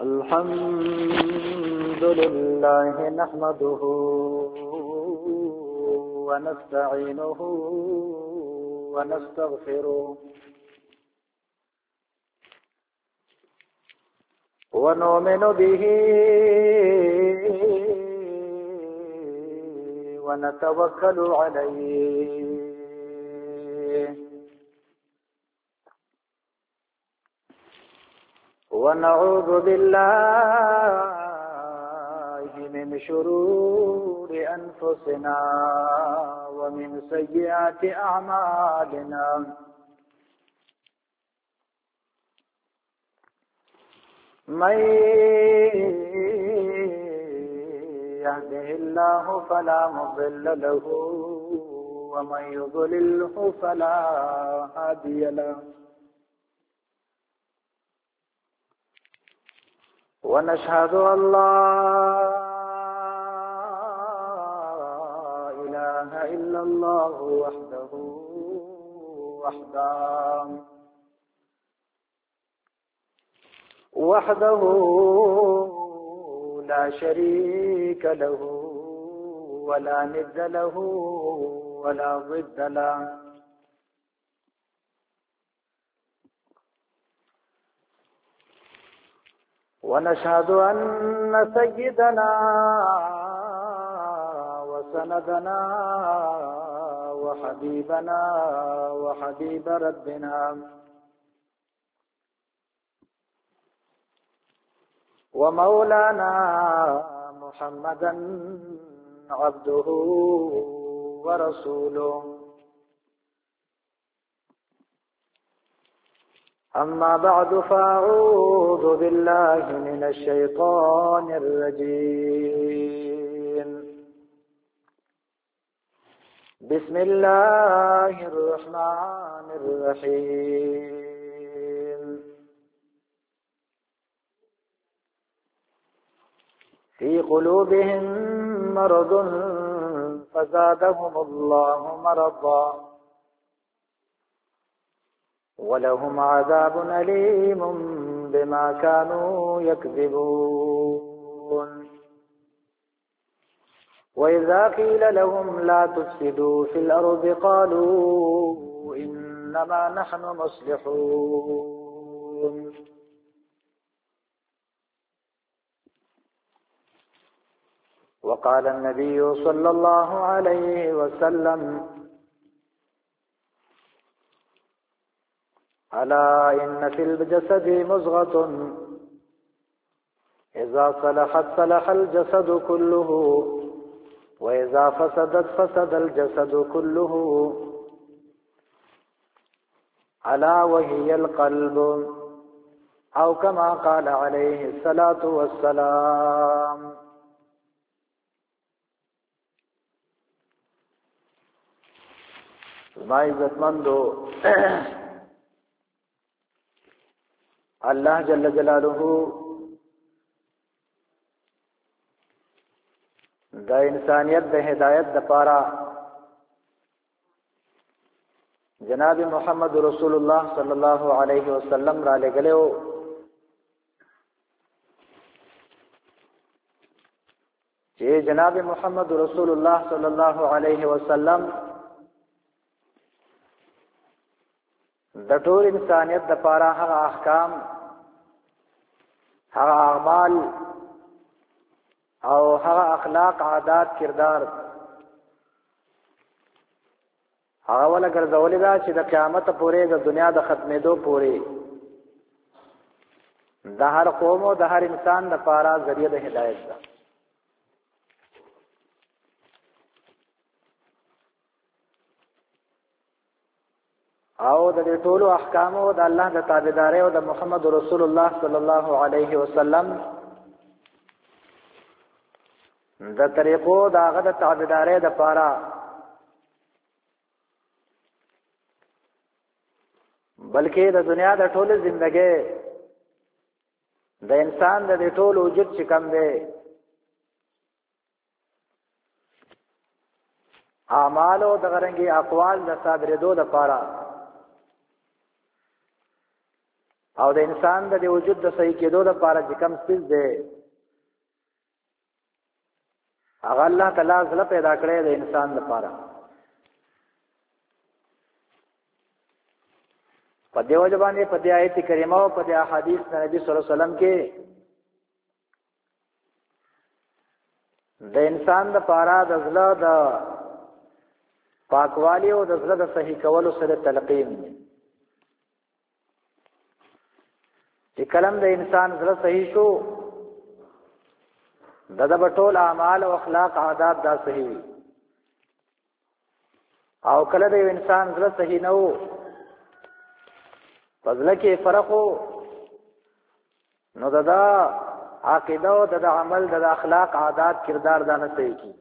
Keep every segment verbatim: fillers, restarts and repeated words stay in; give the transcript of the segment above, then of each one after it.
الحمد لله نحمده ونستعينه ونستغفره ونؤمن به ونتوكل عليه ونعوذ بالله من شرور أنفسنا ومن سيئات أعمالنا من يهده الله فلا مضل له ومن يضلله فلا هادي له ونشهد أن لا إله إلا الله وحده وحده وحده لا شريك له ولا ند له ولا ضد له ونشهد أن سيدنا وسندنا وحبيبنا وحبيب ربنا ومولانا محمدا عبده ورسوله أما بعد فأعوذ بالله من الشيطان الرجيم بسم الله الرحمن الرحيم في قلوبهم مرض فزادهم الله مرضا ولهم عذاب أليم بما كانوا يكذبون وإذا قيل لهم لا تفسدوا في الأرض قالوا إنما نحن مصلحون وقال النبي صلى الله عليه وسلم ألا إن في الجسد مضغة إذا صلحت صلح الجسد كله وإذا فسدت فسد الجسد كله ألا وهي القلب أو كما قال عليه الصلاة والسلام. ما عزت مندو اللہ جل جلالہ دا انسانیت دا ہدایت دا پارا جناب محمد رسول اللہ صلی اللہ علیہ وسلم را لے گلے ہو جے جناب محمد رسول اللہ صلی اللہ علیہ وسلم دا ټول انسانیت دا پارا هغه احکام هغه اعمال او هغه اخلاق عادات کردار هغه ولا ګرځولې دا چې د قیامت پورې د دنیا د ختمېدو پورې د هر قوم او د هر انسان د پاره ذریعہ د هدایت ده. او د دې ټول احکام او د الله د تابعداري او د محمد رسول الله صلی الله علیه وسلم د طریقو د هغه د تابعداري د پاره بلکې د دنیا د ټول ژوندۍ د انسان د ټول وجود چې کوم دی اعمال او د غرنګي اقوال د صادرېدو د پاره او د انسان د وجود د صحیح کېدو لپاره چې کوم څه دی هغه الله تعالی زله پیدا کړی د انسان لپاره. په دې وجه باندې په دې آیت کریمه او په دې احادیث د نبی صلی الله علیه وسلم کې د انسان لپاره د زله د پاکوالی او د زړه د صحیح کولو سره تلقین دی. چې کلم د انسان زړه صحیح شو د د ټول اعمال او اخلاق عادات دا صحیح وي. او کله د انسان زړه صحیح نه وو فضل کې فرق وو نو د عقیده او د عمل د اخلاق عادات کردار دا نه صحیح کی.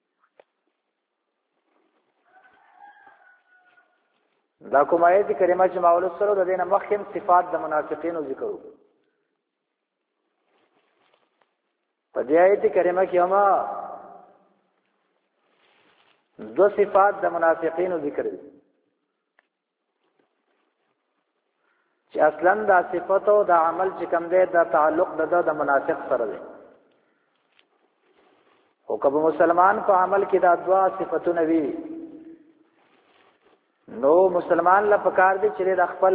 دا کوم آیت کریمه چې مولوی سره د دینه مخکم صفات د منافقینو ذکر وکړو. په دې آیت کریمه کې هم دو صفات د منافقینو ذکر دي چې اصلا دا صفات او د عمل چې کوم دی دا تعلق د د منافق سره دی. او کله مسلمان په عمل کې دا دوا صفاتونه وي نو مسلمان لا پکار دي چې د خپل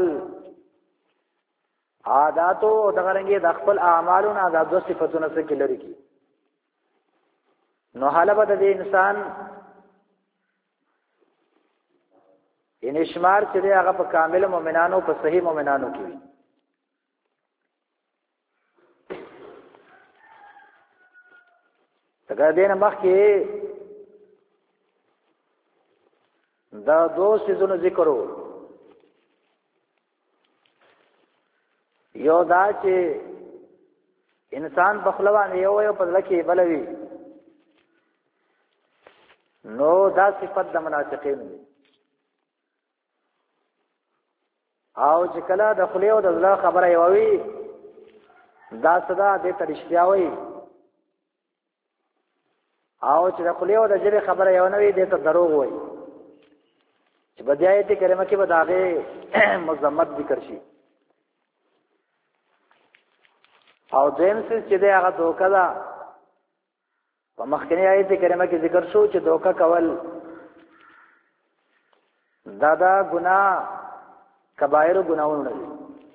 عادت او د غرنګي د خپل اعمالو نه د دوه صفاتونو څخه لري کی. نو حاله به د انسان ان شمار چې هغه په کامل مؤمنانو په صحیح مؤمنانو کې وي. څنګه دین مخکې دا دو سيزونو ذکرو. یو دا چې انسان بخلوان یو یو په لکه بلوي نو دا صفت د منافقین دی. او چې کله د خلیو د زړه خبره یووي دا صدا دې ترشتیا وي او چې د خلیو د جری خبره یو نه وي دې ته دروغ وي. چې بدایت کریمه کې به داغه مذمت ذکر شي. او دیم څه چې دا هغه دوکا ده په مخکنی آیت کریمه کې ذکر شو چې دوکا کول دا دا ګناه کبایر ګناہوں دي.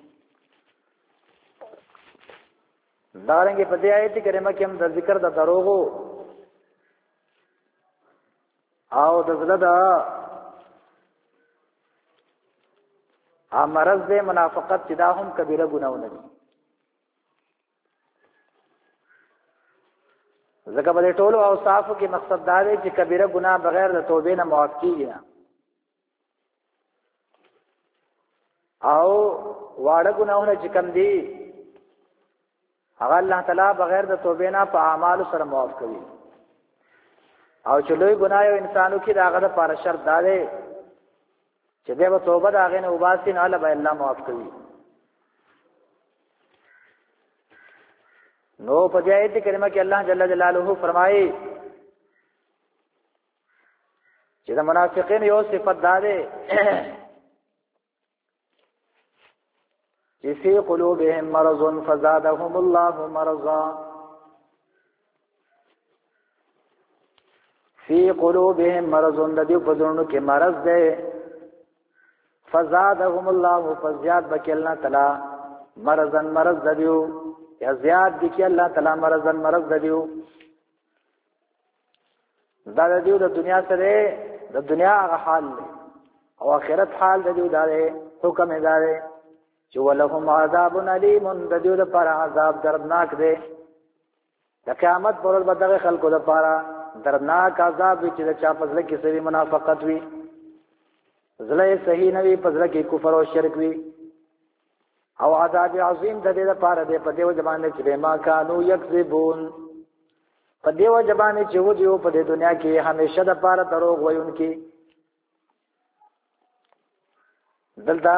دا رنګه په دې آیت کریمه کې هم د ذکر د دروغو او د زړه د امرز د منافقت چې دا هم کبیره ګناہوں دي. ځکه په ټولو اوصافو کې مقصد دا دی چې کبیره ګناه بغیر د توبې نه معاف کیږي او واړه ګناهونه چې کم دي هغه الله تعالی بغیر د توبې نه په اعمالو سره معاف کوي. او چې لوی ګناه یو انسانو کې داغه د پاره شرط دا دی چې دې په توبه داغه نه وباسي نه الله به الله معاف کوي. نو په دې آیت کریمه کې الله جل جلاله فرمایي چې د منافقین یو صفت دا ده چې فی قلوبهم مرض فزادهم الله مرضا. فی قلوبهم مرض د دې په ځونو کې مرض ده فزادهم الله فزياد بکلنا تعالی مرضن مرض دیو یا زیاد دي کې الله تعالی مرضن مرض دیو. دا دیو د دنیا سره د دنیا هغه حال او آخرت حال دیو دا حکم ادارې چې ولهم عذاب الیم د دیو د پر عذاب دردناک دی. د قیامت پر ورځ به دغه خلکو لپاره دردناک عذاب چې د چا فضل کې سری منافقت وي زله صحیح نه وي فضل کې کفر او شرک وي او عذاب عظیم د دې لپاره دی په دیو زبانه چې ما کانو یکذبون په دیو زبانه چې و دیو په دنیا کې همیشه د لپاره دروغ وایونکي. دلته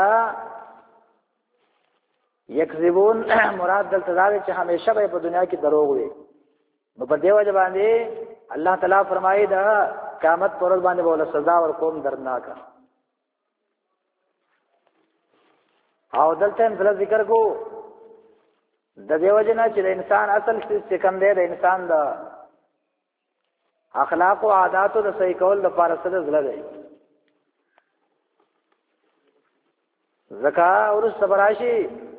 یکذبون مراد دلته دا چې همیشه به په دنیا کې دروغ وي. نو په دیو زبانه الله تعالی فرمایي دا قیامت پر ورځ باندې بوله سزا ور کوم درناک. او دلته هم ذکر کو د دیو جنا چې انسان اصل څه کم دی د انسان د اخلاق او عادت او د صحیح کول د پاره سره زړه دی زکا اور صبراشي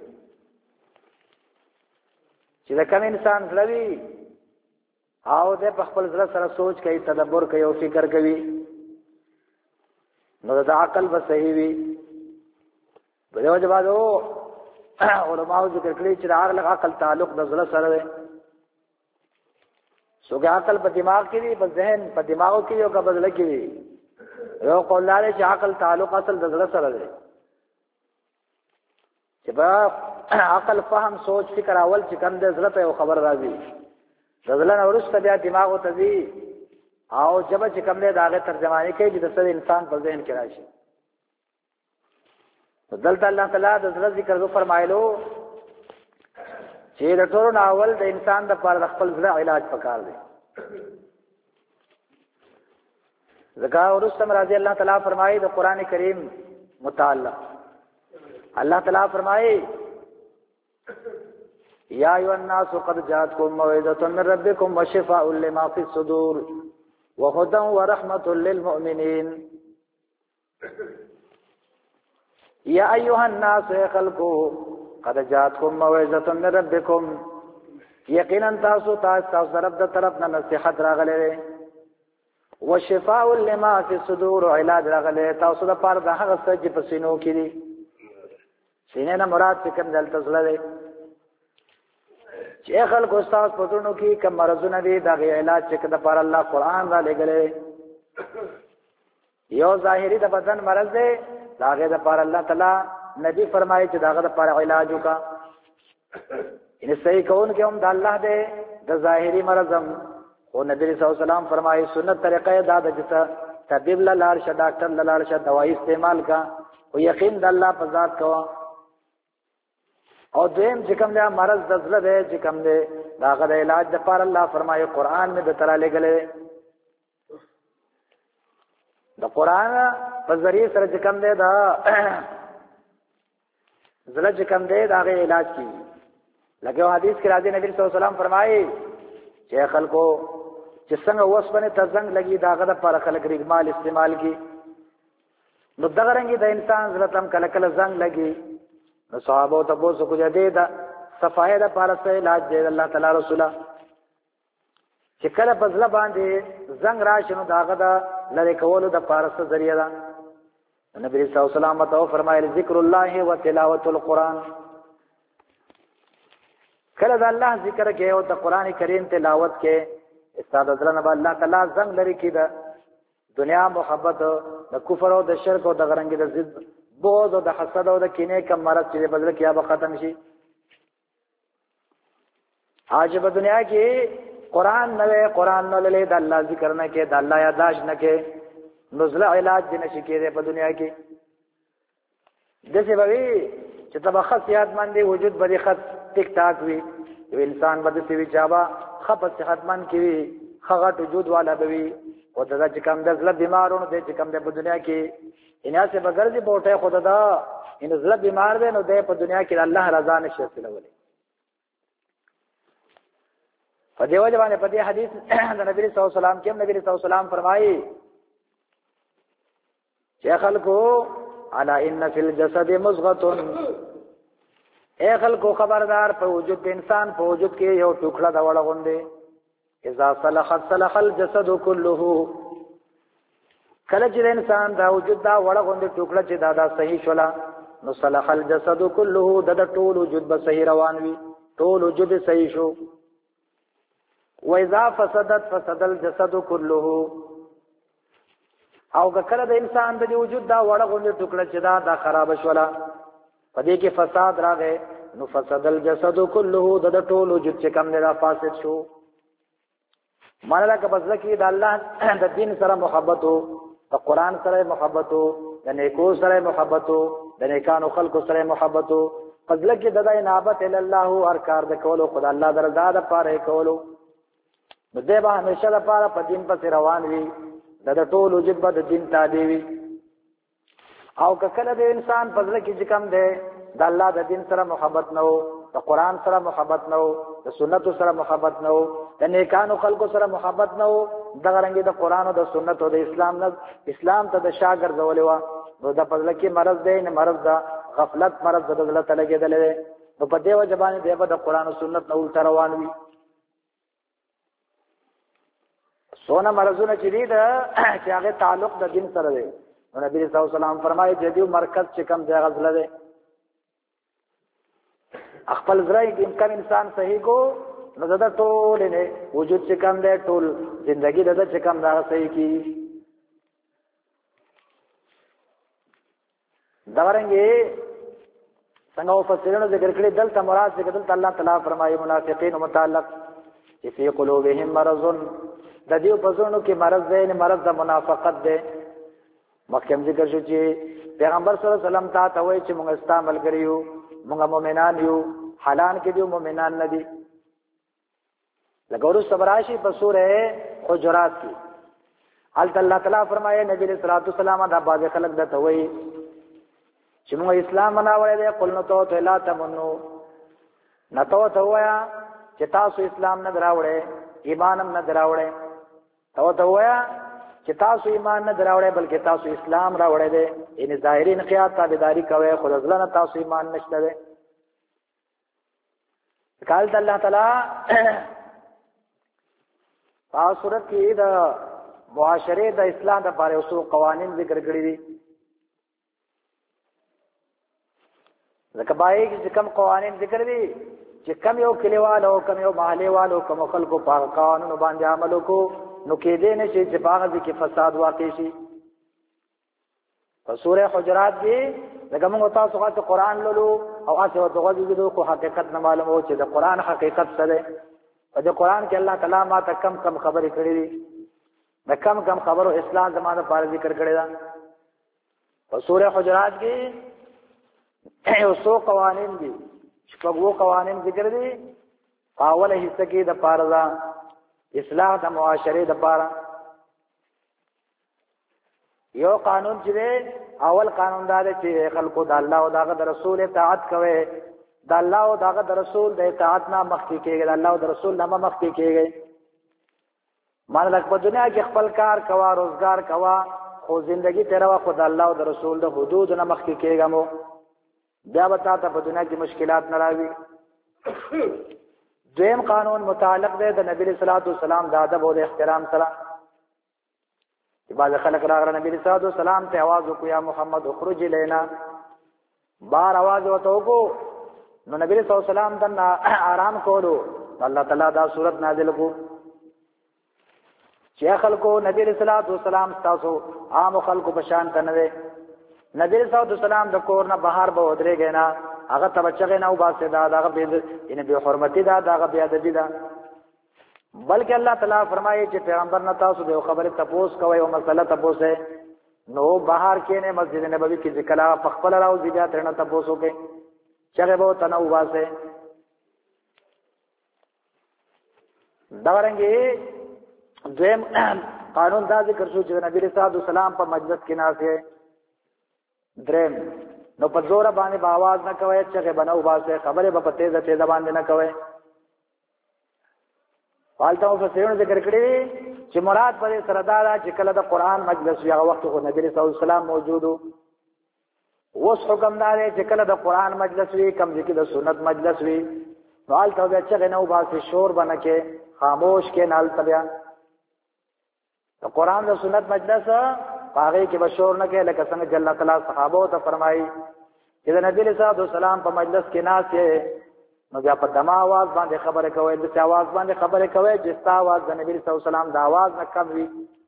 چې د کوم انسان زړوي او د خپل زړه سره سوچ کوي تدبر کوي او فکر کوي نو د عقل به صحیح وي بده وجبادو علماء ذکر کړی چې د عقل تعلق د زړه سره دی سوګه عقل په دماغ کې دی په ذهن په دماغو کې یو کا بدل کې دی یو قول لري چې عقل تعلق اصل د زړه سره دی چې با عقل فهم سوچ فکر اول چې کوم د زړه ته خبر راځي رضلن ورسته بیا دماغ ته دی او جب چې کوم له داغه ترجمانی کوي چې د سر انسان په ذهن کې راشي دلته الله تعالی د زړه ذکر کو فرمایلو چې د ټولو اول د انسان د پر خپل زړه علاج پکار دی زکا ورسته رضی الله تعالی فرمایي د قران کریم متعلق الله تعالی فرمایي یا ایها الناس قد جاءتكم موعظه من ربكم وشفاء لما في الصدور وهدى ورحمه للمؤمنين یا ایها الناس خلقوا قد جاءتكم موعظه من ربكم یقینا تاسو تاسو رب د طرف نه نصيحت راغله وشفاء لما في الصدور علاج راغله تاسو د پاره د هغه څه چې په سینو کې دي سینې نه مراد څه دلته زړه چې خلکو استاد پټونو کې کوم مرزونه دي دا غي علاج چې د پر الله قران را لګلې یو ظاهري د بدن مرز دی دا غي د پر الله تعالی نبی فرمایي چې داغه د پر علاج وکا ان صحیح کون کې هم د الله دې د ظاهري مرزم او نبی صلی الله علیه وسلم فرمایي سنت طریقې دا د جته طبيب لاله شه ډاکټر لاله شه دوايي استعمال کا او یقین د الله په ذات کو او دیم چې کوم له مرض د زړه دی چې کوم دی داغه د علاج د پر الله فرمایي قران میں د تراله غلې د قران په ذریعہ سره چې کوم دی دا زړه چې کوم دی داغه علاج کی لکه حدیث کې راځي نبی صلی الله علیه وسلم فرمایي چې خلکو چې څنګه اوس باندې تزنګ لګي داغه د پر خلک ریګمال استعمال کی نو دغه رنګي د انسان زړه تم کله کله زنګ لګي نو صحابه ته بوسو کو جديدا صفایه د پارسه علاج دی الله تعالی رسوله چې کله پزله باندې زنګ راشنو داغه د لری کولو د پارسه ذریعہ ده نبی صلی الله علیه وسلم ته فرمایي ذکر الله و تلاوت القرآن کله د الله ذکر کې او د قران کریم تلاوت کې استاد حضرت نبی الله تعالی زنګ لري کې د دنیا محبت د کفر او د شرک او د غرنګ د ضد بغض او د حسد او د کینې کم مرض چې بدل کیا به ختم شي عجب دنیا کې قران نه قران نه لې د الله ذکر نه کې د الله یاداش نه کې نزله علاج دې نشي کېږي په دنیا کې دسه به چې تبه خاصیت باندې وجود به خط ټیک ټاک وي یو انسان بده سی چابا خپ صحتمند کی خغټ وجود والا بوي او دا چې کوم د زړه بیمارونو د چې کوم د دنیا کې انیا سے بغیر دی بوټه خدا دا ان زړه بیمار دی نو د په دنیا کې الله رضا نشي تلولې په دیو ځوانه په دې حدیث د نبی صلی الله علیه وسلم کې نبی صلی الله علیه وسلم فرمایي چې خلکو الا ان فی الجسد مضغه اے خلکو خبردار په وجود د انسان په وجود کې یو ټوکړه دا وړه غوندې اذا صلح صلح الجسد كله کله چې انسان دا وجود دا وړه غوندې ټوکړه چې دا دا صحیح شولا نو صلح الجسد كله د ټول وجود به صحیح روان وي ټول وجود صحیح شو و اذا فسدت فسد الجسد كله او کله د انسان د وجود دا وړه غوندې ټوکړه چې دا دا خراب شولا پدې کې فساد راغی نو فسد الجسد كله د ټول وجود چې کم نه را فاسد شو مانلا که بس کې د الله د دین سره محبت او د قران سره محبت او د نیکو سره محبت او د نیکانو خلقو سره محبت او فضل کې د دای نابت ال الله هر کار د کولو خدای الله درزا د پاره کولو نو دې به همیشه د پاره په دین په روان وي د ټول وجود به د دین تابع وي او کله د انسان فضل کې چې کم ده د الله د دین سره محبت نه وو، د قران سره محبت نه وو، د سنت سره محبت نه وو، د نیکانو خلکو سره محبت نه وو، دغه رنګ د قران او د سنت او د اسلام نه اسلام ته د شاګرد ولې وا نو د پزله کې مرض دی، نه مرض دا غفلت مرض د دلته ته لګېدل دی. نو په دې وجه باندې دی په د قران او سنت نه الټ روان وي. سونه مرزونه چې دي دا چې هغه تعلق د دین سره دی. نو نبی صلی الله علیه وسلم فرمایي چې دیو مرکز چې کم ځای غزله دی خپل زړه کې کم انسان صحیح کو نو زده ټول نه وجود چې کم دی ټول ژوندۍ د چې کم دا صحیح کی. دا رنګه څنګه په فسرونو ذکر کړی دلته مراد ذکر دلته الله تعالی فرمایي منافقین متعلق چې فی قلوبهم مرض د دې په زړونو کې مرض دی، نه مرض د منافقت دی. مخکې ذکر شو چې پیغمبر صلی الله علیه وسلم ته وایي چې موږ استعمال کړیو، موږ مؤمنان یو، حالان کې دي مؤمنان نه دي. لګورو صبراشی په سورې حجرات کې حالت الله تعالی فرمایي نبی صلی الله علیه وسلم دا باز خلک دته وایي چې موږ اسلام مناوړې دي، قل نو تو لا تمنو نتو ته وایا چې تاسو اسلام نه دراوړې ایمان هم نه دراوړې، تو ته وایا چې تاسو ایمان نه دراوړې بلکې تاسو اسلام راوړې دي، ان ظاهري انقیاد تابعداري کوي خو ځلنه تاسو ایمان نشته ده. قال الله تعالی په صورت کې د معاشره د اسلام لپاره اوسو قوانین ذکر کړی دي. ځکه باید چې کوم قوانین ذکر دي چې کم یو کلیوالو کم یو محلي والو کوم خلکو په قانون باندې عمل وکړو نو کې دې نشي چې باغ کې فساد واقع شي. په سورې حجرات کې دغه موږ تاسو غواړو قرآن لولو او تاسو دغه دې کو حقیقت نه معلومو چې د قرآن حقیقت څه ده. په دې قرآن کې الله تعالی ما ته کم کم خبرې کړې دي، د کم کم خبرو اسلام زمانه لپاره ذکر کړی دا. په سورې حجرات کې یو څو قوانین دي، شپږو قوانین ذکر دي. اول حصہ کې د پارزا اصلاح د معاشره د پاره یو قانون چې اول قانون دا دی چې خلکو د الله او د رسول اطاعت کوي، د الله او د رسول د اطاعت نه مخکې کېږي، د الله او د رسول نه مخکې کېږي. مالک په دنیا کې خپل کار کوا، روزگار کوا، خو ژوندۍ تیروا خو د الله او د رسول د حدود نه مخکې کېږم. بیا وتا ته په دنیا کې مشکلات نه راوي. دویم قانون متعلق دی د نبی صلی الله علیه وسلم د ادب او د احترام سره. چې بعض خلک راغله نبی صلی الله علیه وسلم ته आवाज وکړ یا محمد اخرج لینا، بار आवाज وته وکړو نو نبی صلی الله علیه وسلم د آرام کولو الله تعالی دا سورۃ نازل کو چې خلکو نبی صلی الله علیه وسلم تاسو عام خلکو په شان تنوي. نبی صلی الله علیه وسلم د کور نه بهر به ودرېږي نه، هغه تبچغه نه وباسه دا دغه به ان به حرمتي دا دغه بیا د دې دا. بلکې الله تعالی فرمایي چې پیغمبر نه تاسو به خبره تپوس کوي او مسله تپوسه نو بهر کې نه مسجد نبوي کې ذکر په خپل راو ځیا ترنه تپوسو کې چغه به تنه وباسه. دا رنګي دویم قانون دا ذکر شو چې نبی صلی الله علیه وسلم په مجلس کې ناسه درم نو په زور باندې په आवाज نه کوي، چې بنو باسه خبره په تیزه تیزه باندې نه کوي. حالته مفسرین ذکر کړی چې مراد پر سره دا چې کله د قران مجلس یا وخت خو نبی صلی الله علیه وسلم موجود وو، اوس حکم دار چې کله د قران مجلس وی کم ذکر د سنت مجلس وی نو حالته به چې نه وباسه شور بنکه خاموش کې نال تبیا. د قران د سنت مجلس هغه کې بشور نه کې لکه څنګه جل تعالی صحابه ته فرمایي چې د نبی صلی الله علیه وسلم په مجلس کې ناس یې نو بیا په دما आवाज باندې خبره کوي، د आवाज باندې خبره کوي چې ستا आवाज د نبی صلی الله علیه وسلم د आवाज نه کم وي.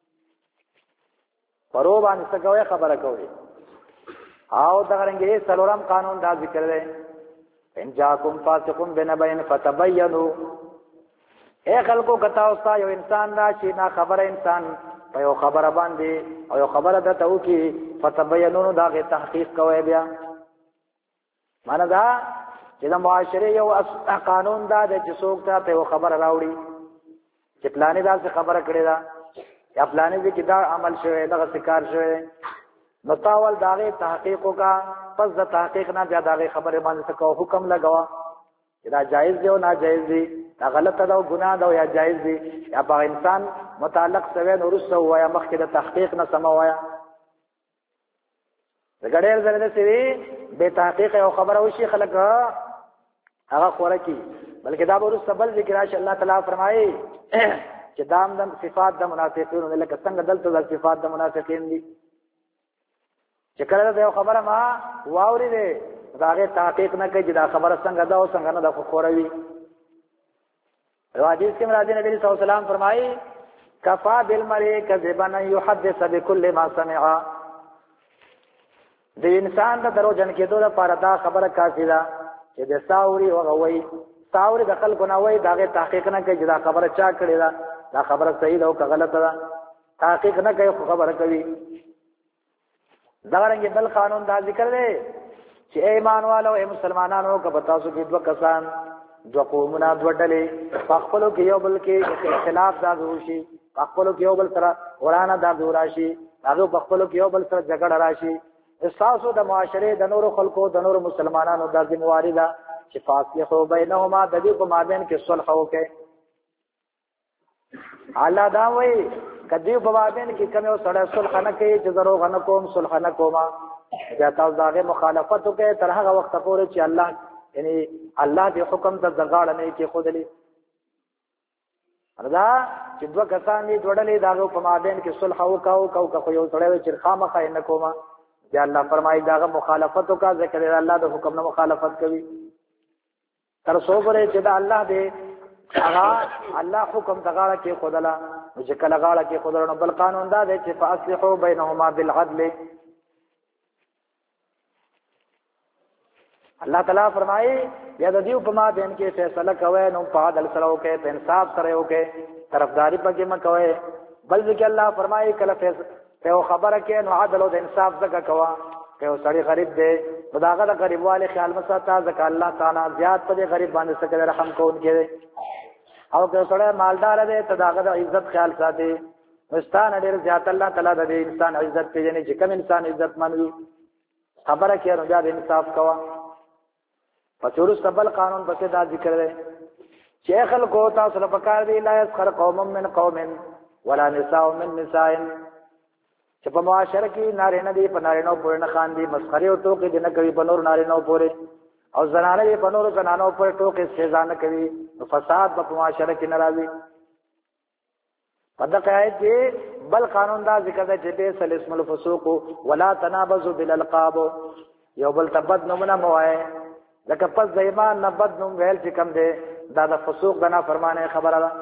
پرو باندې څه کوي خبره کوي. او دا څنګه سلورم قانون دا ذکر دی ان جاءکم فاسقون بنبأ فتبینوا. اے خلکو کتا اوستا یو انسان دا چې نا خبره انسان په یو خبره باندې او یو خبره درته وکي فتبینوا دا غي تحقیق کوي. بیا معنا دا چې د معاشره یو قانون دا د څوک ته په خبره راوړي چې پلانې دا څه خبره کړې ده یا پلانې دې کې دا عمل شوی دا څه کار شوی نو تاول داغه تحقیق کا پس د تحقیق نه بیا داغه خبره باندې تکو حکم لگاوا دا جایز دی او ناجایز دی دا غلط ده او ګناه ده او یا جایز دی یا په انسان متعلق سوي نور سو یا مخکې د تحقیق نه سم وایا زګړې زره سوي به تحقیق او خبره وشي خلک هغه خوره کی بلکې دا ورس بل ذکر راشي الله تعالی فرمایي چې دام دم صفات د منافقین لکه څنګه دلته د صفات د منافقین دي چې کله دا خبره ما واوري دي داغه تحقیق نه کوي چې دا خبره څنګه ده او څنګه نه ده خو خوروي حدیث کې مراد نبی صلی الله علیه وسلم فرمایي کفا بالمرء کذبا يحدث بكل ما سمع د انسان د درو جن کېدو لپاره دا خبره کافی ده چې د ساوري او غوي ساوري د خلکو نه وای داغه تحقیق نه کوي چې دا خبره چا کړې ده دا خبره صحیح ده او غلطه ده تحقیق نه کوي خو خبره کوي دا رنګ بل قانون دا ذکر دی چې ایمان والو اے مسلمانانو که پتا سو کې دوه کسان دوه قومونه دوه ډلې خپلو کې یو بل کې اختلاف دا وشي خپلو کې یو بل سره ورانه دا راشي هغه خپلو کې یو بل سره جګړه راشي احساسو د معاشره د نورو خلکو د نورو مسلمانانو د ذمہواری دا چې فاصله بینهما د دې په مابین کې صلح وکړي الله دا وایي کدی په مابین کې کوم یو سره صلح نه کوي چې درو غن کوم صلح نه کوما دا تاسو داغه مخالفت وکړي تر هغه وخت پورې چې الله یعنی الله دې حکم ته ځغاړه نه کې خودلی دا چې دوه کسان دي وړلې داغه په مابین کې صلح وکاو کو کو یو سره چې خامخا نه کوما یا الله فرمایي داغه مخالفت وکا ذکر الله د حکم نه مخالفت کوي تر څو پورې چې دا الله دې هغه الله حکم دغاړه کې خودلا چې کله غاړه کې خودلا نو بل قانون دا دی چې فاصلحوا بینهما بالعدل الله تعالی فرمایي یا د دې په ما بین کې فیصله کوي نو په عدل سره وکړي په انصاف سره وکړي طرفداري پکې مکوي بل ځکه الله فرمایي کله فیصله په خبره کې نو عدل او انصاف زکه کوا که سړی غریب دی خداغه د غریبواله خیال مساته ځکه الله تعالی زیات په غریب باندې څخه رحم کوونکی او که سړی مالدار دی ته داغه د عزت خیال ساتي مستان ډیر زیات الله تعالی د انسان عزت پیژني چې کوم انسان عزت منوي خبره کې نو د انصاف کوا پچورس قبل قانون بس دا ذکر ہے شیخ خلقو تاسو له پکار دی لا يسخر قوم من قوم ولا نساء من نساء چې په معاشره کې نارینه دی په نارینه پورې نه خان دي مسخره او ټوکې دي نه کوي په نور نارینه پورې او زنانه په نور زنانو پورې ټوکې سزا نه کوي نو فساد په معاشره کې ناراضي په دغه آیت کې بل قانون دا ذکر دی چې به سل اسم الفسوق ولا تنابزوا بالالقاب یو بل تبد نمونه موای لکه پس د ایمان نه بد نوم ویل چې کم دی دا د فسوق د نافرمانه خبره ده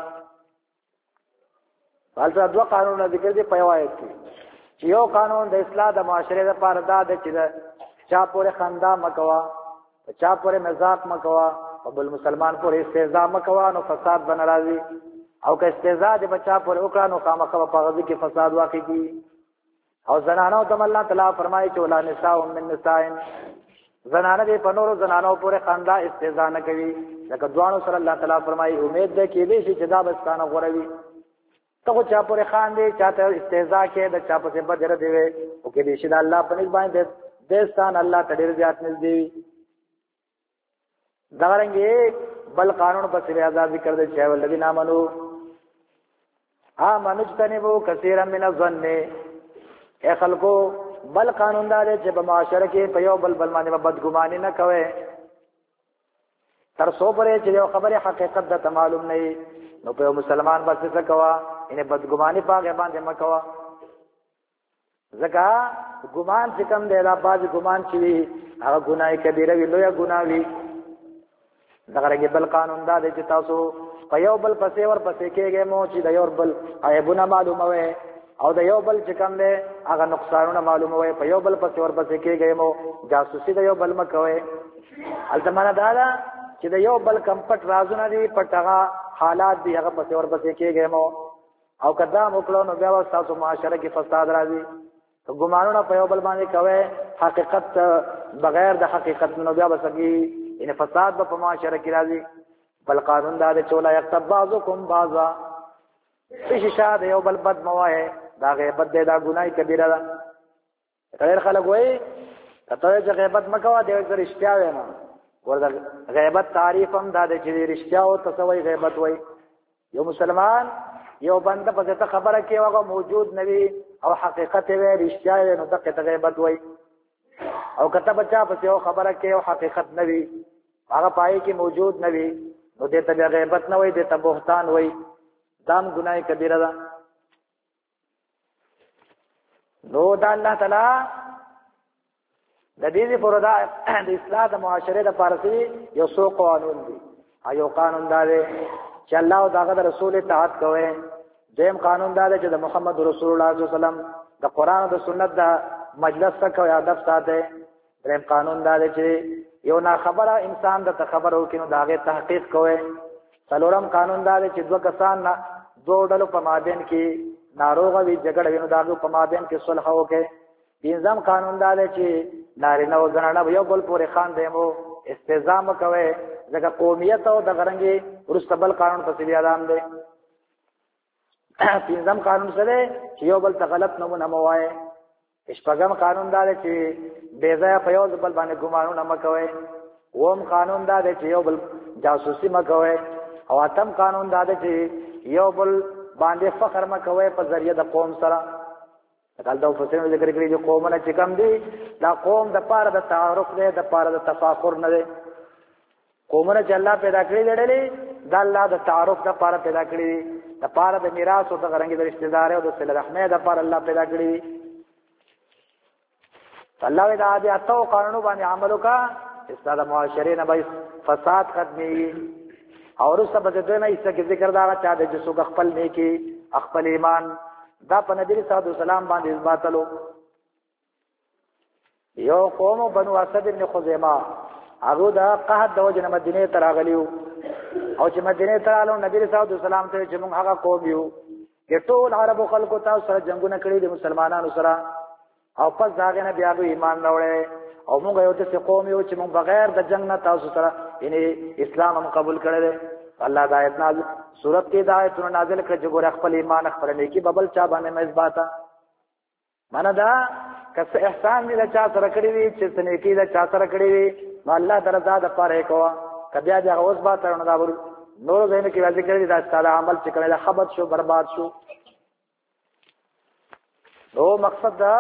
حالته دوه قانون ذکر دي په آیت کې چې یو قانون د اصلاح د معاشره لپاره دا دی چې چا پورې خندا مکوا چا پورې مذاق مکوا او بل مسلمان پورې استهزاء مکوا نو فساد بن راځي او که استهزاء د بچا پورې وکړه نو خامخا په غږ کې فساد واقع کیږي او زنانو ته الله تعالی فرمایي چې ولا نساء من نساء زنانه دې په نورو زنانو پورې خندا استهزاء نه کوي لکه دوانو سره الله تعالی فرمایي امید ده کې دې چې دا بستانه غوړوي ته چا پورې خان دې چاته استهزاء کې د چا په بدر دی او کې دې چې الله په نسبت باندې دستان الله تدیر زیات نږدې وي دا رنګه بل قانون په سری آزاد ذکر دې چې ولذین امنو امنوا اجتنبوا كثيرا من الظن اے خلقو بل قانون دار چې په معاشره کې په یو بل بل باندې بدګماني نه کوي تر څو پرې چې یو خبره حقیقت د معلوم نه نو په مسلمان بس څه کوا ان بدګماني پاګه باندې مکوا ځکه ګمان چې کوم دی را باز ګمان چي هغه ګناي کبیره وی لوی ګناه وی دغه بل قانون دار چې تاسو په یو بل پسې ور پسې کېږئ مو چې د یو بل عیبونه معلومه وي او د یو بل چې کوم دی هغه نقصانونه معلومه وي په یو بل پسې ور پسې کېږئ مو جاسوسي د یو بل مکوي التمنه دا چې د یو بل کم پټ رازونه دي پټغه حالات دي هغه پسې ور پسې کېږئ مو او کدا موکلو نو بیا تاسو معاشره کې فساد راځي تو ګمانونه په یو بل باندې کوي حقیقت بغیر د حقیقت نو بیا وسګي ان فساد په معاشره کې راځي بل قانون دا چې ولا یكتب بعضکم بعضا ايش شاد یو بل بد موای دا غیبت دا ګناي کبیره ده ډېر خلک وایي کته چې غیبت مکوا دی چې رښتیا وینا ورته غیبت تعریف هم دا د چې رښتیا او تسوی غیبت وایي یو مسلمان یو بنده په ته خبره کې هغه موجود نوي او حقیقت وی رښتیا وي نو دغه غیبت وایي او کته بچا په یو خبره کې او حقیقت نوي هغه پای کې موجود نوي نو دې ته غیبت نه وایي دې ته بهتان وایي دام ګناه کبیره ده نو دا الله تعالی د دې پردا د اصلاح د معاشره د پارسي یو څو قانون دي ایو قانون دا دی چې الله او داغه رسول اطاعت کوي دیم قانون دا دی چې د محمد رسول الله صلی الله علیه وسلم د قران او د سنت د مجلس څخه او ادب ساته دریم قانون دا دی چې یو نا خبره انسان د خبرو کې نو داغه تحقیق کوي څلورم قانون دا دی چې دوه کسان نه دوه ډلو په مابین کې ناروغه وي جګړه وینو داغه په مابین کې صلح وکړي پنځم قانون دا دی چې نارینه او زنانه یو بل پورې خان دیمو استعزام کوي ځکه قومیت او د غرنګي ورستبل قانون په سری اعلان دی پنځم قانون سره چې یو بل ته غلط نمونه موای شپږم قانون دا دی چې بے ځای په یو بل باندې ګمانونه مکوي اوم قانون دا دی چې یو بل جاسوسي مکوي او اتم قانون دا دی چې یو بل باندې فخر مکوي په ذریعہ د قوم سره کله دا فسرونه ذکر کړی چې قومونه چې کم دي دا قوم د پاره د تعارف دی د پاره د تفاخر نه دی قومونه چې الله پیدا کړی لړلې د الله د تعارف د پاره پیدا کړی د پاره د میراث او د غرنګي د رشتہ دار او د صله رحمه د پاره الله پیدا کړی الله دا دې اتو قانونو باندې عمل وکا استاد معاشره نه به فساد ختمي او رسته به دې نه ایسته کې ذکر دا چا د جسو خپل نیکی خپل ایمان دا په نبی صلی الله علیه وسلم باندې اثباتلو یو قوم بنو اسد ابن خزیمه هغه دا قحط د وجه مدینه ته راغلیو او چې مدینه ته راغلو نبی صلی الله علیه وسلم ته چې موږ هغه قوم یو چې ټول عربو خلکو تاسو سره جنگونه کړی دي مسلمانانو سره او پس داغه نه بیا ایمان راوړې او موږ یو څه قوم یو چې موږ بغیر د جنگ نه تاسو سره یعنی اسلام هم قبول کړل الله د آیت نازل سورۃ کې د آیتونو نازل کړ چې ګور خپل ایمان خپل نیکی ببل چا باندې مزباتا معنا دا کس احسان دې چا سره کړی وي چې نیکی دا چا سره کړی وي نو الله درزا د پاره کوه کبیا دا اوس با تر نو دا ور نور زین کې واځي کړی دا ستاره عمل چې کړی خبر شو برباد شو نو مقصد دا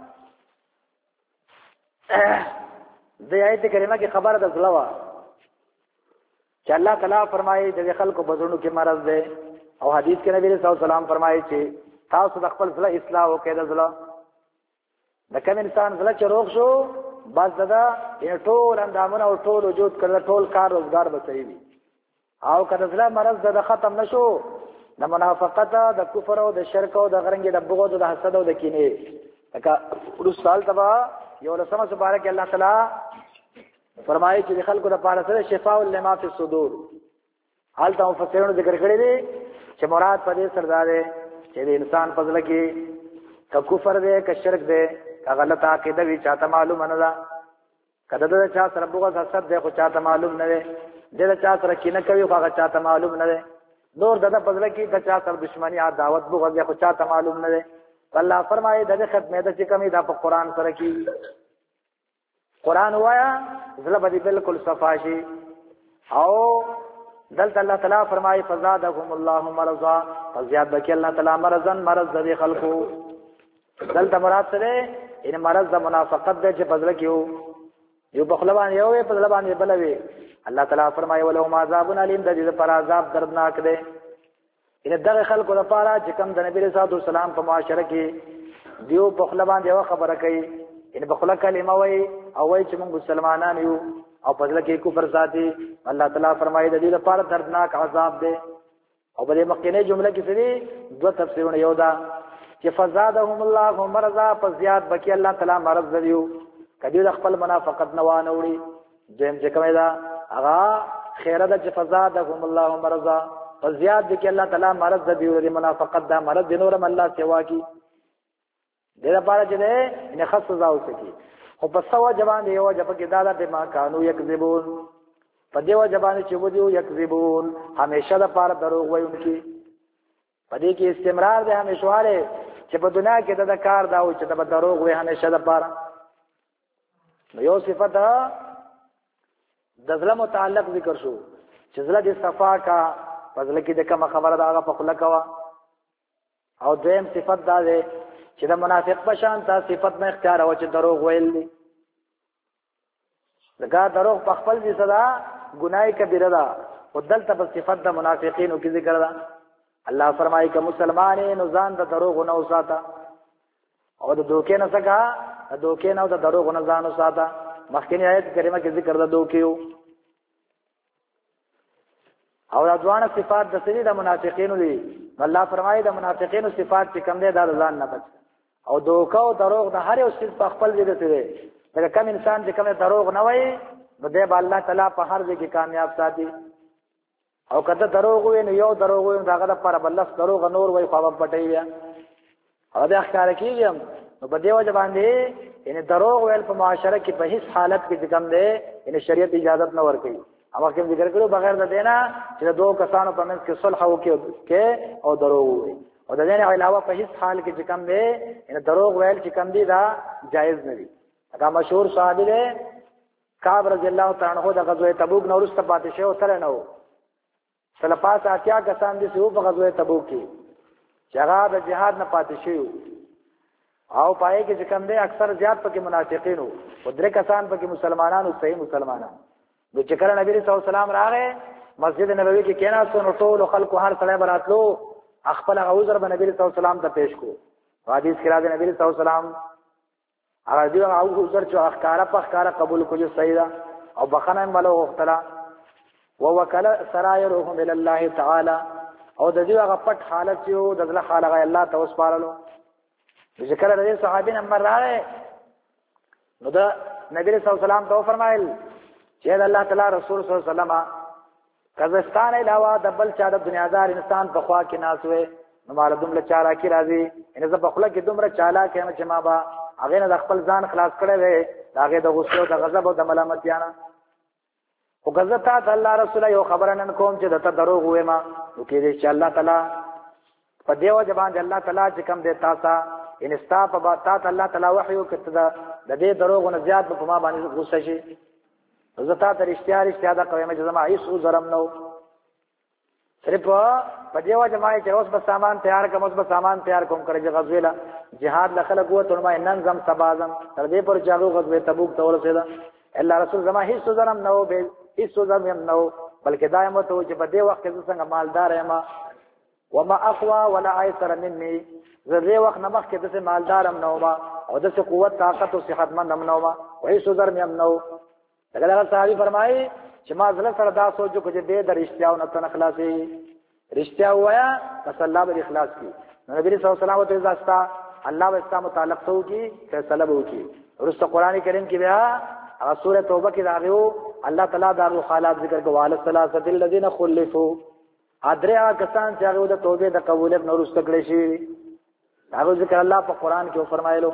د آیت کریمه کې خبره د زلوا چې الله تعالی فرمایي د خلکو بزرګو کې مرض ده او حدیث کې نبی رسول الله سلام فرمایي چې تاسو د خپل ځله اصلاح وکړئ د ځله د کوم انسان ځله چې روغ شو بس دا یې ټول اندامونه او ټول وجود کړه ټول کار روزګار به صحیح وي او کله ځله مرض د ختم نشو د منافقت د کفر او د شرک او د غرنګ د بغض او د حسد او د کینې لکه ورسال تبا یو لسمه مبارک الله تعالی فرمایي چې خلکو د پاره سره شفاء لما فی الصدور حال ته مفسرونو ذکر کړی دي چې مراد په دې سردار دی چې د انسان فضل کې ک کفر دی ک شرک دی ک غلط عقیده وی چاته معلوم نه ده کله د چا سره بغض حسد دی خو چاته معلوم نه دی د چا سره کینه کوي خو هغه چاته معلوم نه دی نور دغه فضل کې د چا سره دشمنی عداوت بغض خو چاته معلوم نه دی الله فرمایي دغه ختمه ده چې کمی دا په قران سره کې قران وایا زله به بالکل صفاشي او دلته الله تعالی فرمایي فزادهم الله مرضا فزياد بك الله تعالی مرضن مرض د خلقو دلته مراد سره ان مرض د منافقت د چې فضل کیو یو بخلبان یو په بخلبان بلوي الله تعالی فرمایي ولهم عذاب الیم د دې پر عذاب دردناک دی ان دغه خلقو لپاره چې کوم د نبی رسول الله سلام په معاشره کې دیو بخلبان یو خبره کوي ان بخله کلمه وای او وای چې موږ مسلمانان یو او په دې کې کفر ساتي الله تعالی فرمایي د دې لپاره دردناک عذاب دی او په دې مخکنه جمله کې سړي دوه تفسیرونه یو دا چې فزادهم الله مرضا فزياد بکی الله تعالی مرض دیو کدی د خپل منافقت نه وانه وړي دیم چې کومه دا هغه خیره د فزادهم الله مرضا فزياد بکی الله تعالی مرض دیو د منافقت دا مرض د نورم الله سوا کی دې لپاره چې نه خاص زاو سکی او په سوا جوان دی او جب کې دادا به ما کانو یکذبون په دیو جبان چې ودیو یکذبون همیشه د پاره دروغ وایونکي په دې کې استمرار ده همیشواله چې په دنیا کې د کار دا و چې د دروغ وي همیشه د پاره. نو یو صفت د ظلم متعلق ذکر شو چې زړه دې صفا کا، فضل کې د کوم خبره دا په خله کوا. او دویم صفت دا ده چې د منافق په شان تا صفت نه اختیار او چې دروغ ویل دي. دغه دروغ په خپل دي صدا ګناي کبیره ده، او دلته په صفت د منافقینو کې ذکر ده. الله فرمایي چې مسلمانانو ځان د دروغ نه وساته او د دوکې نه څخه د دوکې نه او د دروغ نه ځان وساته. مخکینی آیت کریمه کې ذکر ده دوکیو. او د ځوان صفات د سری د منافقینو دي. الله فرمایي د منافقینو صفات چې کوم دي دا ځان نه بچ. او دوکه او دروغ د هر یو څه په خپل ځای دی. دا کم انسان چې کوم دروغ نه وایي نو دی به الله تعالی په هر ځای کې کامیاب ساتي. او کله دروغ وي نو یو دروغ وي داغه د پر بلس دروغ نور وي خو په پټي وي. او دا ښکار کیږي نو په دیو ځبان دي ان دروغ ویل په معاشره کې په هیڅ حالت کې څنګه دی ان شریعت اجازه نه ورکوي. اما کوم ذکر کړو بغیر د دینا چې دوه کسانو په منځ کې صلح وکړي او دروغ وي. او د دې نه علاوه په هیڅ حال کې چې کوم دی ان دروغ ویل چې کوم دی دا جایز نه دی. دا مشهور صحابي دی کعب رضی الله تعالی عنہ د غزوه تبوک نو ورسته پاتې شو تر نه و. سلپاس اتیا کسان دي چې په غزوه تبوک کې چې هغه د جهاد نه پاتې شو او پای کې چې کوم دی اکثر زیات پکې منافقین وو او درې کسان پکې مسلمانانو صحیح مسلمانانو. د چکر نبی رسول الله سلام راغې مسجد نبوي کې کېناستو نو ټول خلکو هر سړی براتلو خپل عذر به نبی رسول الله سلام ته پیش کو. حدیث کې راځي نبی رسول الله سلام هغه دی او عذر چې اخکارا په اخکارا قبول کوي صحیح او بخنه ملو غختلا ووکل سرایرهم الى الله تعالی. او د دې هغه پټ حالت چې د ځله خالق الله ته وسپارلو. ذکر د صحابین امر راغې نو دا نبی رسول الله سلام ته فرمایل چې الله تعالی رسول صلی الله علیه وسلم قزستان علاوه د بل چا د دنیادار انسان په خوا کې ناسوي نو مال دومره چالا کی راځي ان زه په خله کې دومره چالا کې چې ما با هغه نه خپل ځان خلاص کړی وي هغه د غصه او د غضب او د ملامتیانه. او غزتا د الله رسول یو خبره نن کوم چې دته دروغ وې ما نو کې دې چې الله تعالی په دیو جبان الله تعالی چې کم دې تاسا ان استا په تا الله تعالی وحیو کته د دې دروغ نه زیات په ما باندې غصه شي. زتا تر اشتیار اشتیاده قویمه جزما ایسو ظلم نو صرف په دیو جماعي چې اوس به سامان تیار کوم اوس به سامان تیار کوم کړی غزویلا جهاد لخل قوت علماء ننظم سبازم تر دې پر چاغو غزوه تبوک ته ورسېدا. الله رسول زما هیڅ ظلم نو به هیڅ ظلم نو بلکې دائم ته چې په دې وخت کې څنګه مالدار یم وما اقوا ولا ايسر مني. زه دې وخت نه مخ کې د مالدارم نو ما او د قوت طاقت او صحت مند نو ما هیڅ ظلم یم نو. دغه صحابي فرمایي چې ما زله سره دا سوچو چې دې د رښتیاو نه تن خلاصي رښتیا وایا بس الله به اخلاص کی. نبی صلی الله علیه وسلم ته ځاستا الله به اسلام متعلق سو کی فیصله وو کی. ورسته قران کریم کې بیا هغه سوره توبه کې راغیو الله تعالی دارو حالات ذکر کوي الثلاثه الذين خلفوا ادریا کسان چې هغه د توبې د قبولیت نور واستکړي شي هغه ذکر الله په قران کې فرمایلو.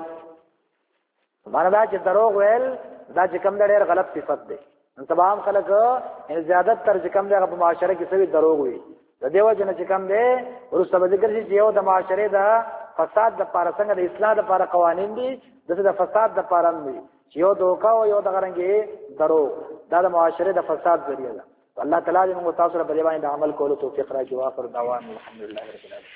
باندې دا چې دروغ ویل دا چې کوم ډېر غلط صفت ده. نن تمام خلک ان زیادت تر چې کوم دغه په معاشره کې سوي دروغ وي. د دیو جن چې کوم ده ورسته ذکر شي چې یو د معاشره د فساد د لپاره څنګه د اصلاح لپاره قوانين دي دغه د فساد د لپاره دي چې یو دوکا او یو دغه رنګي دروغ دا د معاشره د فساد ذریعہ ده. الله تعالی دې موږ تاسو سره په دې باندې عمل کولو توفیق راکړي. واخر دعوانا الحمدلله رب العالمین.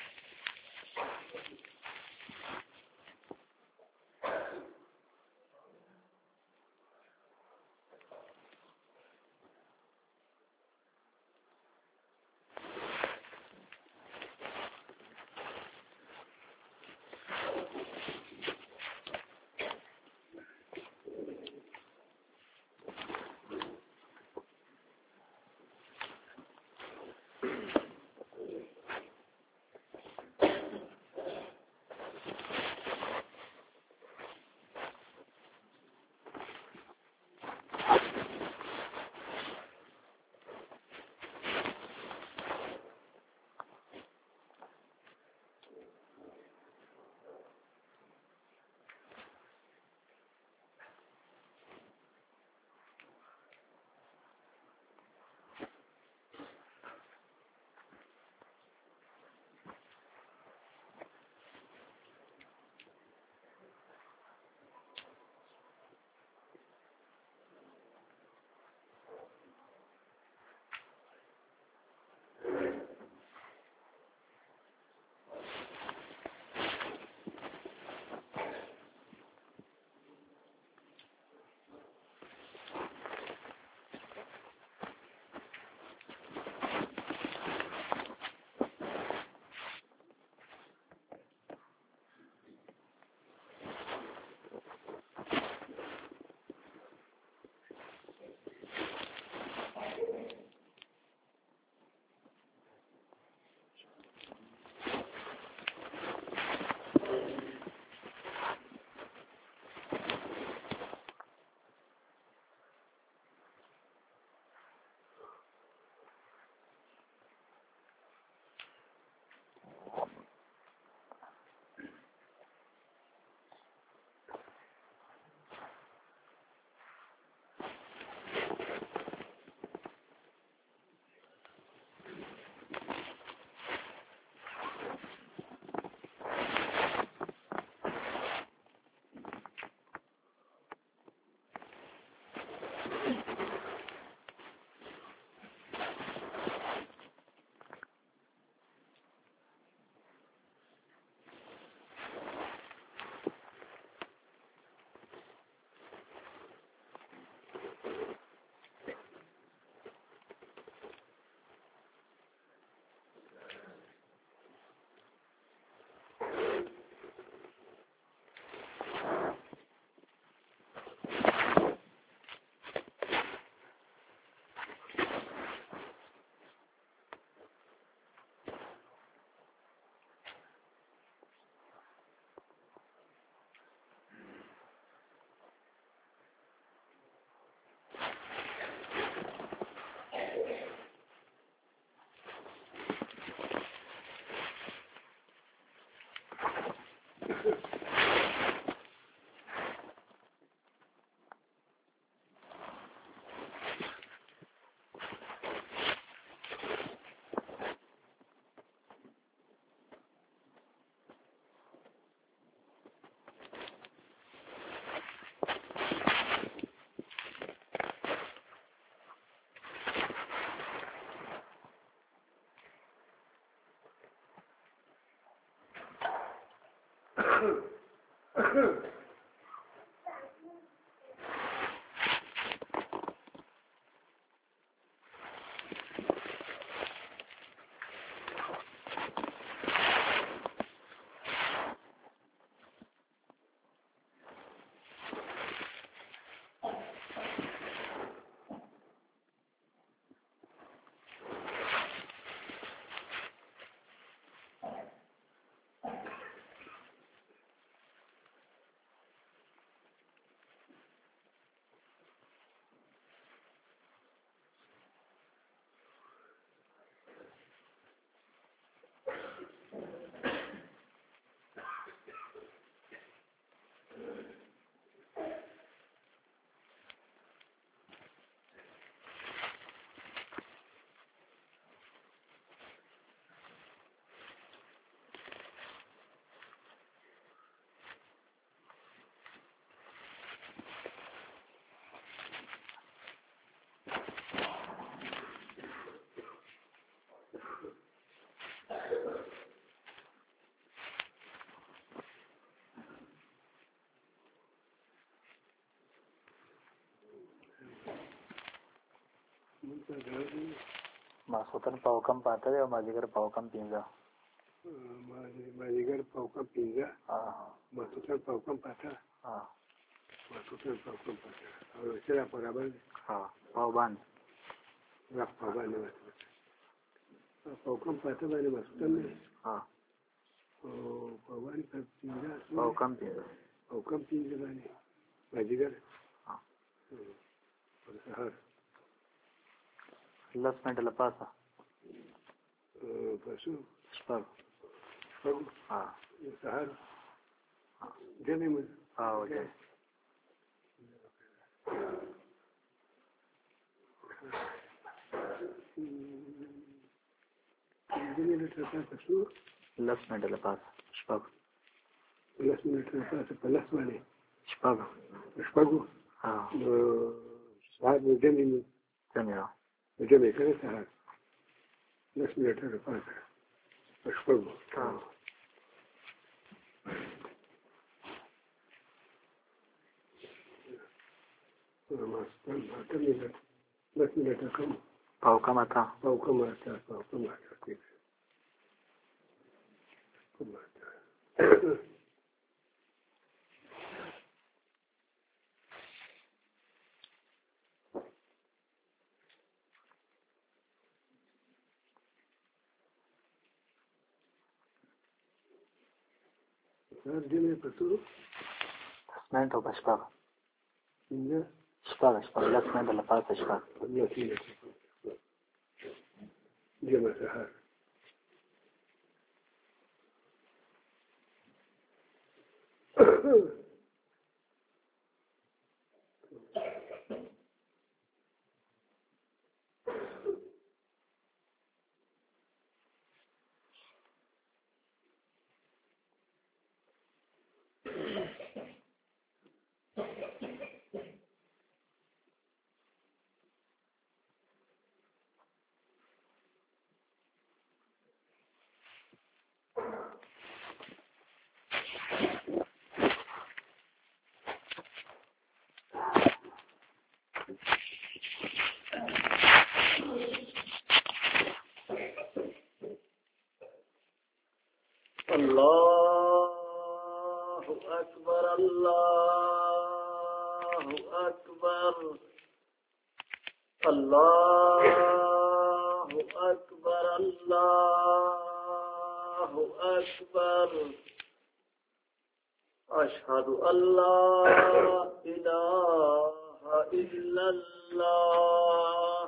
ماسوتن په حکم پاته دی او مازیګر په حکم پینځه مازیګر په حکم پینځه ماسوتن په حکم پاته ماسوتن په حکم پاته او چې را برابر دی په باندې وخت په باندې په حکم پاته باندې ماسوتن دی او په باندې په پینځه په حکم پینځه په حکم پینځه باندې مازیګر پر سهار لس منټه لپاسه پسو شپږ شپږ سهار جمعې مو او جمعې جمعې لپاره پسو لس منټه لپاسه شپږ لس منټه لپاسه په لس باندې شپږ شپږو سهار مو جمعې مو جمعې جمعې کړه سهار لس منټه لپاسه په شپږو ماسوتن اته منټه لس منټه کم په حکم اته په حکم اته په حکم اته سهار جمعې پسو لس منټه په شپږ پینځه شپږ شپږ لس منټه لپاسه شپږ لس منټه جمعه سهار الله أكبر الله أكبر الله أكبر الله أكبر أشهد أن لا إله إلا الله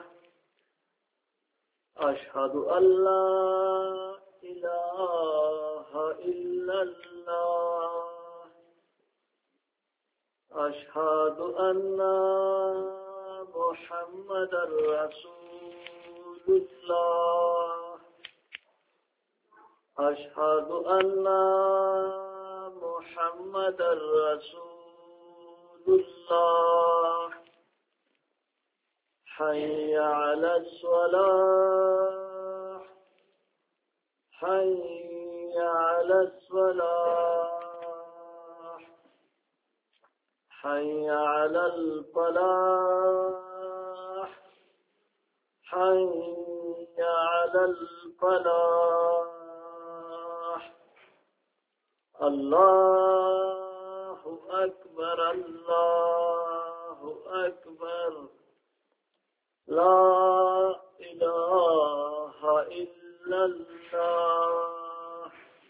أشهد أن لا إله إلا الله أشهد أن محمدا رسول الله أشهد أن محمدا رسول الله حي على الصلاة حي على الصلاة حي على الفلاح حي على الفلاح الله أكبر الله أكبر لا إله إلا الله.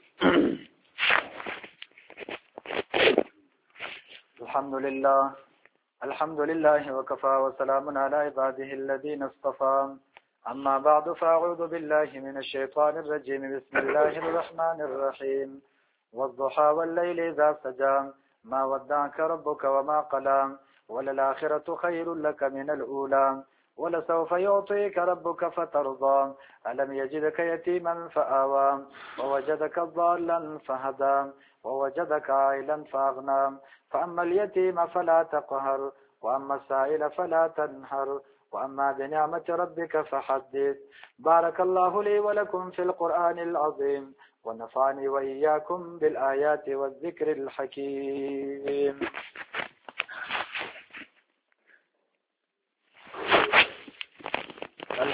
الحمد لله الحمد لله وكفى وسلام على عباده الذين اصطفى. أما بعد فأعوذ بالله من الشيطان الرجيم. بسم الله الرحمن الرحيم. والضحى والليل إذا سجى ما ودعك ربك وما قلى وللآخرة خير لك من الأولى ولسوف يعطيك ربك فترضى ألم يجدك يتيما فآوى ووجدك ضالا فهدى ووجدك عائلا فأغنى فأما اليتيم فلا تقهر وأما السائل فلا تنهر وأما بنعمة ربك فحدث. بارك الله لي ولكم في القرآن العظيم ونفعني وإياكم بالآيات والذكر الحكيم.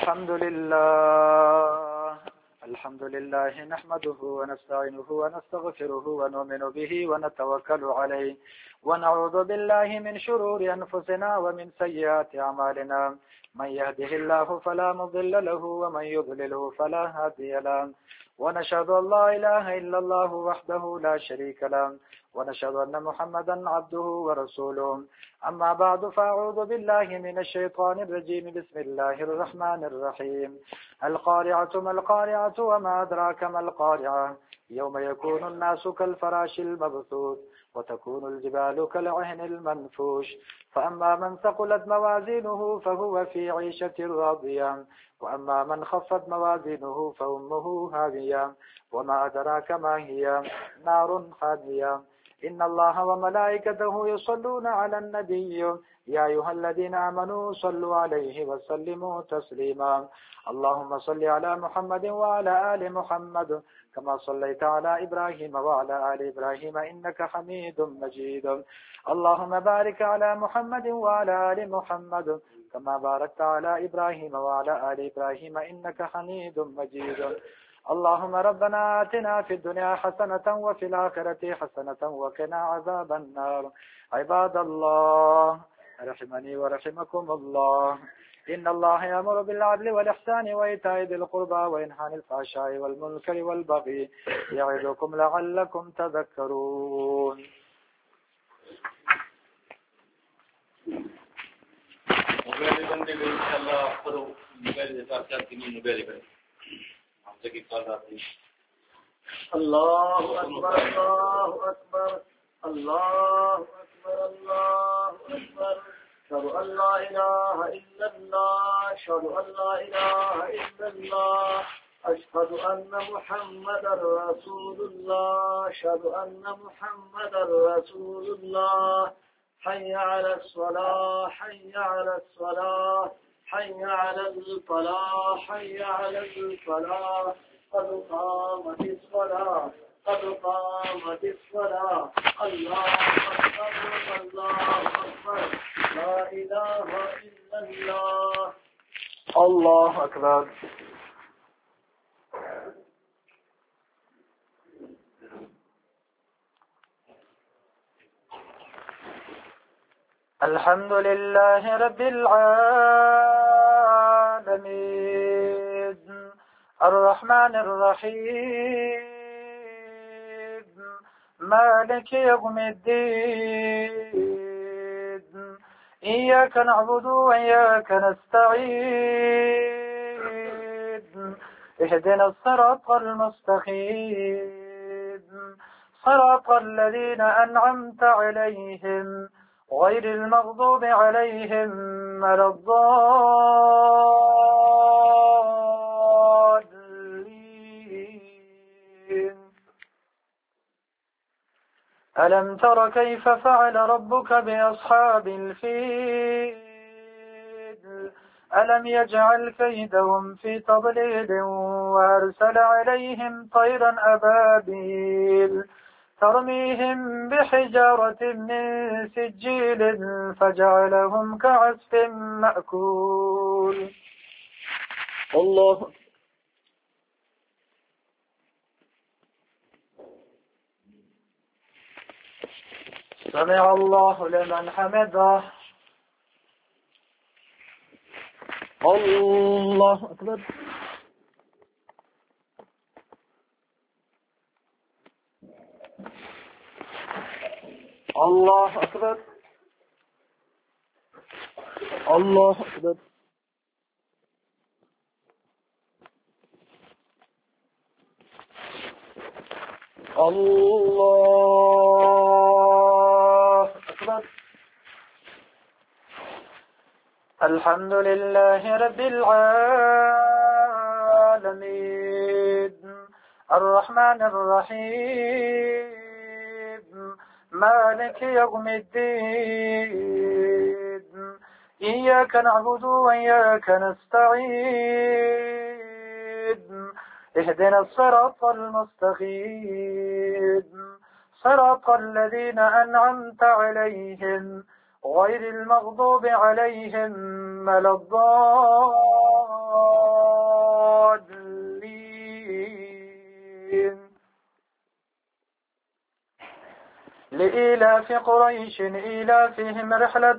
الحمد لله الحمد لله نحمده ونستعينه ونستغفره ونؤمن به ونتوكل عليه ونعوذ بالله من شرور أنفسنا ومن سيئات أعمالنا من يهده الله فلا مضل له ومن يضلله فلا هادي له ونشهد أن لا إله إلا الله وحده لا شريك له ونشهد أن محمدا عبده ورسوله أما بعد فأعوذ بالله من الشيطان الرجيم بسم الله الرحمن الرحيم القارعة ما القارعة وما أدراك ما القارعة يوم يكون الناس كالفراش المبثوث وتكون الجبال كالعهن المنفوش فأما من ثقلت موازينه فهو في عيشة راضية وأما من خفت موازينه فأمه هاوية وما أدراك ما هي نار حامية إن الله وملائكته يصلون على النبي يا أيها الذين آمنوا صلوا عليه وسلموا تسليما اللهم صل على محمد وعلى آل محمد كما صليت على إبراهيم وعلى آل إبراهيم إنك حميد مجيد اللهم بارك على محمد وعلى آل محمد كما باركت على إبراهيم وعلى آل إبراهيم إنك حميد مجيد اللهم ربنا آتنا في الدنيا حسنة وفي الآخرة حسنة وقنا عذاب النار عباد الله رحمني ورحمكم الله إن الله يأمر بالعدل والإحسان وإيتاء ذي القربى وينهى عن الفحشاء والمنكر والبغي يعظكم لعلكم تذكرون. الله أكبر الله أكبر الله أكبر الله أكبر أشهد أن لا إله إلا الله أشهد أن لا إله إلا الله أشهد أن محمدا رسول الله أشهد أن محمدا رسول الله حي على الصلاة حي على الصلاة حي على الفلاح حي على الفلاح قد قامت الصلاة قد قامت الصلاة الله أكبر الله أكبر لا إله إلا الله الله أكبر. الحمد لله رب العالمين الرحمن الرحيم مالك يوم الدين إياك نعبد وإياك نستعين اهدنا الصراط المستقيم صراط الذين أنعمت عليهم غير المغضوب عليهم ولا الضالين. ألم تر كيف فعل ربك بأصحاب الفيل ألم يجعل كيدهم في تضليل وأرسل عليهم طيرا أبابيل ترميهم بحجارة من سجيل فجعلهم كعصف مأكول. الله سمع الله لمن حمده. الله أكبر. الله أكبر. الله أكبر. الله أكبر. الحمد لله رب العالمين الرحمن الرحيم مالك يوم الدين إياك نعبد وإياك نستعين اهدنا الصراط المستقيم صراط الذين أنعمت عليهم غير المغضوب عليهم ولا الضالين. لإيلاف قريش إيلافهم رحلة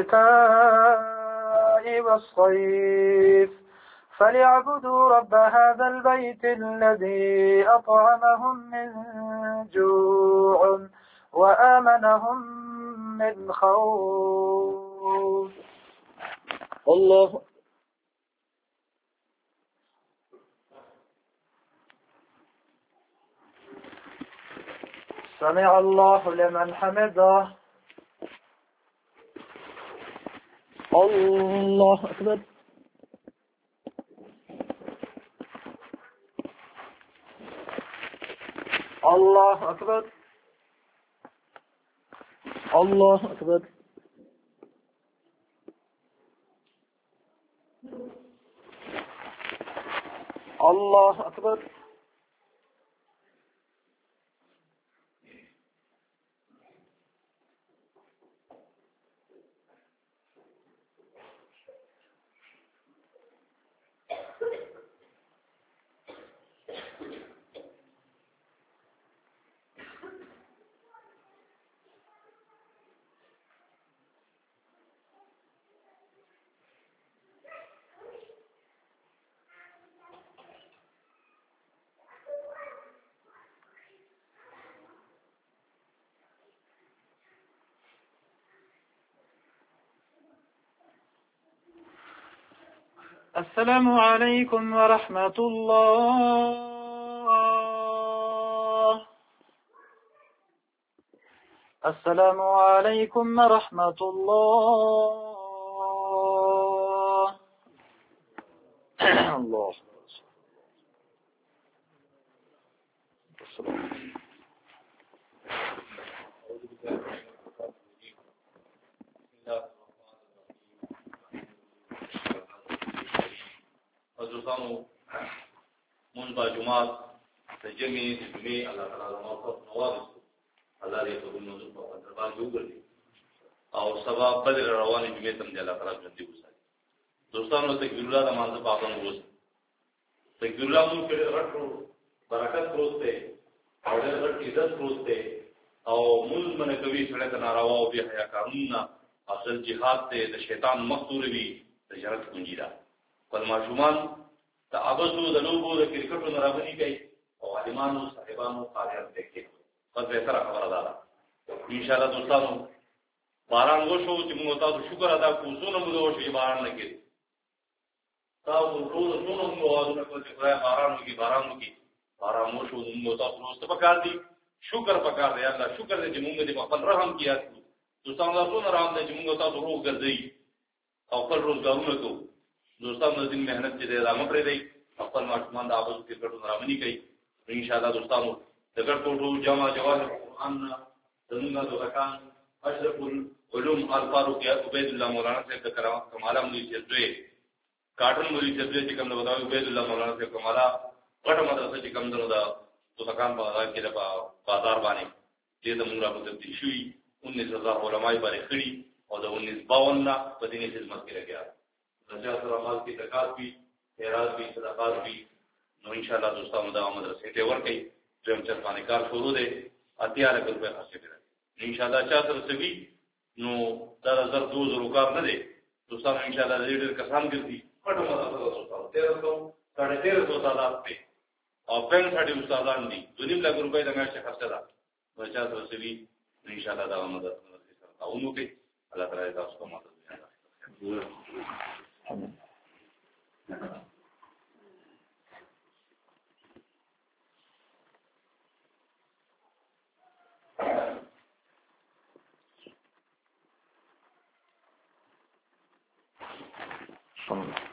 الشتاء والصيف فليعبدوا رب هذا البيت الذي أطعمهم من جوع وآمنهم من خوف. الله سمع الله لمن حمده. الله أكبر. الله أكبر. الله أكبر. الله أكبر. السلام عليكم ورحمة الله. السلام عليكم ورحمة الله. الله حضرتانو من با جماعت تجمعی جمعی اللہ تعالی موفق نوازو اللہ دې ته موږ په دربار کې وګرځي او سبا بدر رواني جمعې تم دې الله تعالی ژوندۍ وساتي. دوستانو تکبیر الله د مانځه پابند اوسئ. تکبیر الله مو کې رټو برکت پروت دی او ډېر غټ عزت پروت دی او موږ باندې کوي سره د ناروا او بیا حیا قانوننا اصل جهاد ته د شیطان مخدور وي د جرأت کنجی ده. پر ماشومان د ابسو د لوبو د کرکټو نه راغلي کوي او عالمانو صاحبانو قاریان دي. په بهتره خبره ده ان شاء الله. دوستانو باران وشو چې موږ تاسو شکر ادا کوو څونه موږ وشو باران نه کېږي تاسو ټول څونه موږ وادونه کوو چې خدای باران وکړي باران وکړي باران وشو موږ تاسو نو څه پکار دي شکر پکار دی الله شکر دې چې موږ دې خپل رحم کیا دوستانو څونه رحم دې چې موږ تاسو روغ ګرځي او خپل روزګارونه کوو. دوستانو د دې مهنت چې دې ادامه پرې دی خپل ماشومان د ابوس کې ګټو رامنی کوي ان شاء الله. دوستانو دغه ټولو جامع جواز قرآن زمونږ د وکان اشرف العلوم الفاروق عبید الله مولانا صاحب د کرام کماله مولوی چتوي کاټن مولوی چتوي چې کوم د ودا عبید الله مولانا صاحب کماله غټه مدرسه چې کوم درو دا د وکان په هغه کې د بازار باندې چې د موږ راپورته دي شوی انیس هزار علماء باندې خړي او د انیس باون نه په دیني خدمت کې لګیا رجا سره مال کې زکات وی خیرات وی صدقات وی نو ان شاء الله دوستانو دا مدرسې ته ورکړي دویم چر باندې کار شروع دی اتیا لک روپے خرچ کړي ان شاء الله چا سره سوي نو دا زر دو زر کار نه دی دوستانو ان شاء الله ډېر کسان ګرځي پټو مدرسه دوستانو تیرہ سو ساڑھے تیرہ سو تعداد په او پنځه استادان دي دونیم لک روپے د میاشتې خرچ ده نو چا سره سوي ان شاء الله دا مدرسه سره تاونو کې الله تعالی تاسو ته مدد وکړي. Son